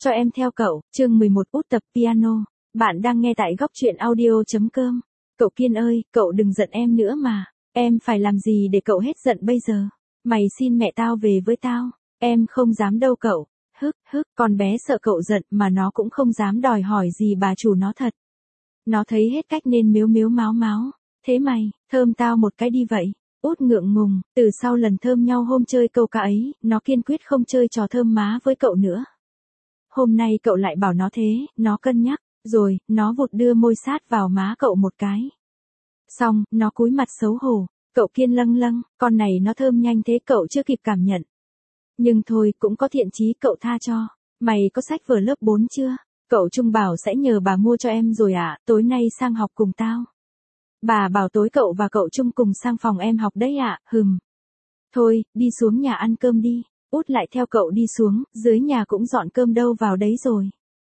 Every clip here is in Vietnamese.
Cho em theo cậu, chương 11 út tập piano. Bạn đang nghe tại góc truyện audio.com. Cậu Kiên ơi, cậu đừng giận em nữa mà. Em phải làm gì để cậu hết giận bây giờ? Mày xin mẹ tao về với tao. Em không dám đâu cậu. Con bé sợ cậu giận mà nó cũng không dám đòi hỏi gì bà chủ nó thật. Nó thấy hết cách nên miếu miếu máo máo. Thế mày, thơm tao một cái đi vậy. Út ngượng ngùng, từ sau lần thơm nhau hôm chơi câu cá ấy, nó kiên quyết không chơi trò thơm má với cậu nữa. Hôm nay cậu lại bảo nó thế, nó cân nhắc, rồi, nó vụt đưa môi sát vào má cậu một cái. Xong, nó cúi mặt xấu hổ, cậu Kiên lâng lâng, con này nó thơm nhanh thế cậu chưa kịp cảm nhận. Nhưng thôi, cũng có thiện chí cậu tha cho. Mày có sách vở lớp 4 chưa? Cậu Trung bảo sẽ nhờ bà mua cho em rồi ạ, tối nay sang học cùng tao. Bà bảo tối cậu và cậu Trung cùng sang phòng em học đấy ạ, Thôi, đi xuống nhà ăn cơm đi. Út lại theo cậu đi xuống, dưới nhà cũng dọn cơm đâu vào đấy rồi.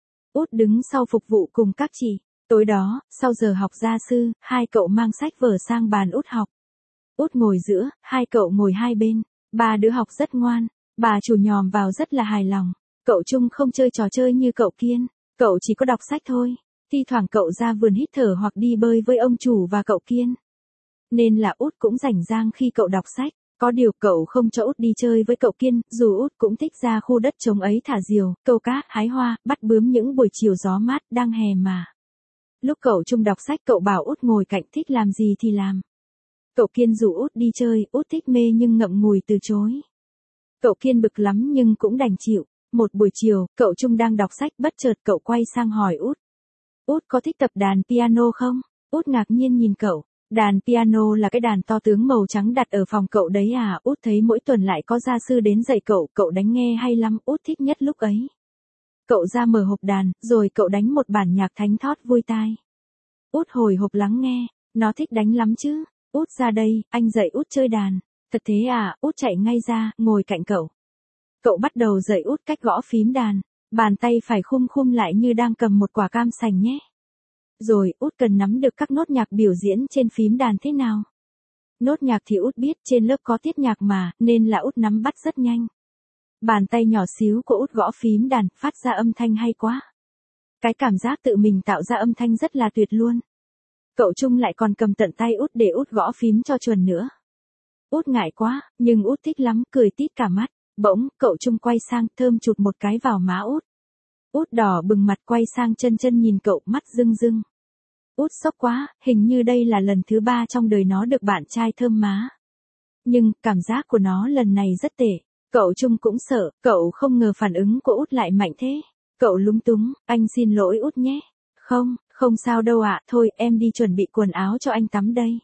Út đứng sau phục vụ cùng các chị. Tối đó, sau giờ học gia sư, hai cậu mang sách vở sang bàn Út học. Út ngồi giữa, hai cậu ngồi hai bên. Ba đứa học rất ngoan. Bà chủ nhòm vào rất là hài lòng. Cậu Trung không chơi trò chơi như cậu Kiên. Cậu chỉ có đọc sách thôi. Thi thoảng cậu ra vườn hít thở hoặc đi bơi với ông chủ và cậu Kiên. Nên là Út cũng rảnh rang khi cậu đọc sách. Có điều cậu không cho Út đi chơi với cậu Kiên, dù Út cũng thích ra khu đất trống ấy thả diều, câu cá, hái hoa, bắt bướm những buổi chiều gió mát, đang hè mà. Lúc cậu Trung đọc sách cậu bảo Út ngồi cạnh thích làm gì thì làm. Cậu Kiên rủ Út đi chơi, Út thích mê nhưng ngậm ngùi từ chối. Cậu Kiên bực lắm nhưng cũng đành chịu. Một buổi chiều, cậu Trung đang đọc sách bất chợt cậu quay sang hỏi Út. Út có thích tập đàn piano không? Út ngạc nhiên nhìn cậu. Đàn piano là cái đàn to tướng màu trắng đặt ở phòng cậu đấy à? Út thấy mỗi tuần lại có gia sư đến dạy cậu đánh nghe hay lắm, Út thích nhất lúc ấy. Cậu ra mở hộp đàn, rồi cậu đánh một bản nhạc thánh thót vui tai. Út hồi hộp lắng nghe, nó thích đánh lắm chứ. Út ra đây, anh dạy Út chơi đàn. Thật thế à? Út chạy ngay ra, ngồi cạnh cậu. Cậu bắt đầu dạy Út cách gõ phím đàn. Bàn tay phải khum lại như đang cầm một quả cam sành nhé. Rồi, Út cần nắm được các nốt nhạc biểu diễn trên phím đàn thế nào. Nốt nhạc thì Út biết, trên lớp có tiết nhạc mà, nên là Út nắm bắt rất nhanh. Bàn tay nhỏ xíu của Út gõ phím đàn, phát ra âm thanh hay quá. Cái cảm giác tự mình tạo ra âm thanh rất là tuyệt luôn. Cậu Trung lại còn cầm tận tay Út để Út gõ phím cho chuẩn nữa. Út ngại quá, nhưng Út thích lắm, cười tít cả mắt. Bỗng, cậu Trung quay sang, thơm chụt một cái vào má Út. Út đỏ bừng mặt quay sang chân nhìn cậu, mắt rưng rưng. Út sốc quá, hình như đây là lần thứ 3 trong đời nó được bạn trai thơm má. Nhưng, cảm giác của nó lần này rất tệ. Cậu Trung cũng sợ, cậu không ngờ phản ứng của Út lại mạnh thế. Cậu lúng túng, anh xin lỗi Út nhé. Không sao đâu ạ, thôi em đi chuẩn bị quần áo cho anh tắm đây.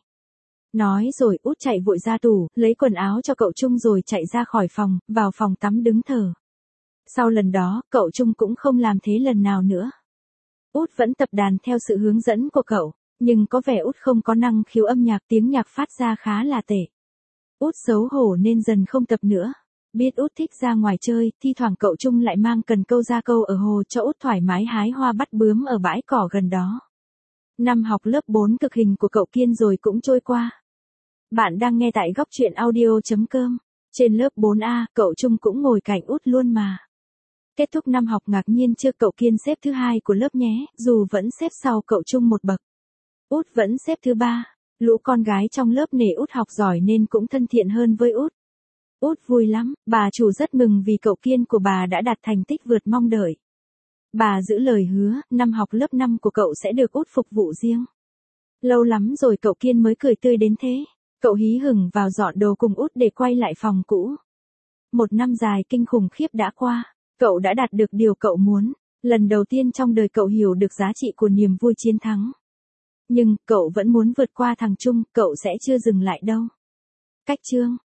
Nói rồi Út chạy vội ra tủ, lấy quần áo cho cậu Trung rồi chạy ra khỏi phòng, vào phòng tắm đứng thở. Sau lần đó, cậu Trung cũng không làm thế lần nào nữa. Út vẫn tập đàn theo sự hướng dẫn của cậu, nhưng có vẻ Út không có năng khiếu âm nhạc, tiếng nhạc phát ra khá là tệ. Út xấu hổ nên dần không tập nữa. Biết Út thích ra ngoài chơi, thi thoảng cậu Trung lại mang cần câu ra câu ở hồ cho Út thoải mái hái hoa bắt bướm ở bãi cỏ gần đó. Năm học lớp 4 cực hình của cậu Kiên rồi cũng trôi qua. Bạn đang nghe tại góc truyện audio.com. Trên lớp 4A, cậu Trung cũng ngồi cạnh Út luôn mà. Kết thúc năm học ngạc nhiên chưa, cậu Kiên xếp thứ 2 của lớp nhé, dù vẫn xếp sau cậu Trung một bậc. Út vẫn xếp thứ 3. Lũ con gái trong lớp nể Út học giỏi nên cũng thân thiện hơn với Út. Út vui lắm, bà chủ rất mừng vì cậu Kiên của bà đã đạt thành tích vượt mong đợi. Bà giữ lời hứa, năm học lớp 5 của cậu sẽ được Út phục vụ riêng. Lâu lắm rồi cậu Kiên mới cười tươi đến thế. Cậu hí hửng vào dọn đồ cùng Út để quay lại phòng cũ. Một năm dài kinh khủng khiếp đã qua. Cậu đã đạt được điều cậu muốn. Lần đầu tiên trong đời cậu hiểu được giá trị của niềm vui chiến thắng. Nhưng, cậu vẫn muốn vượt qua thằng Trung, cậu sẽ chưa dừng lại đâu. Cách chương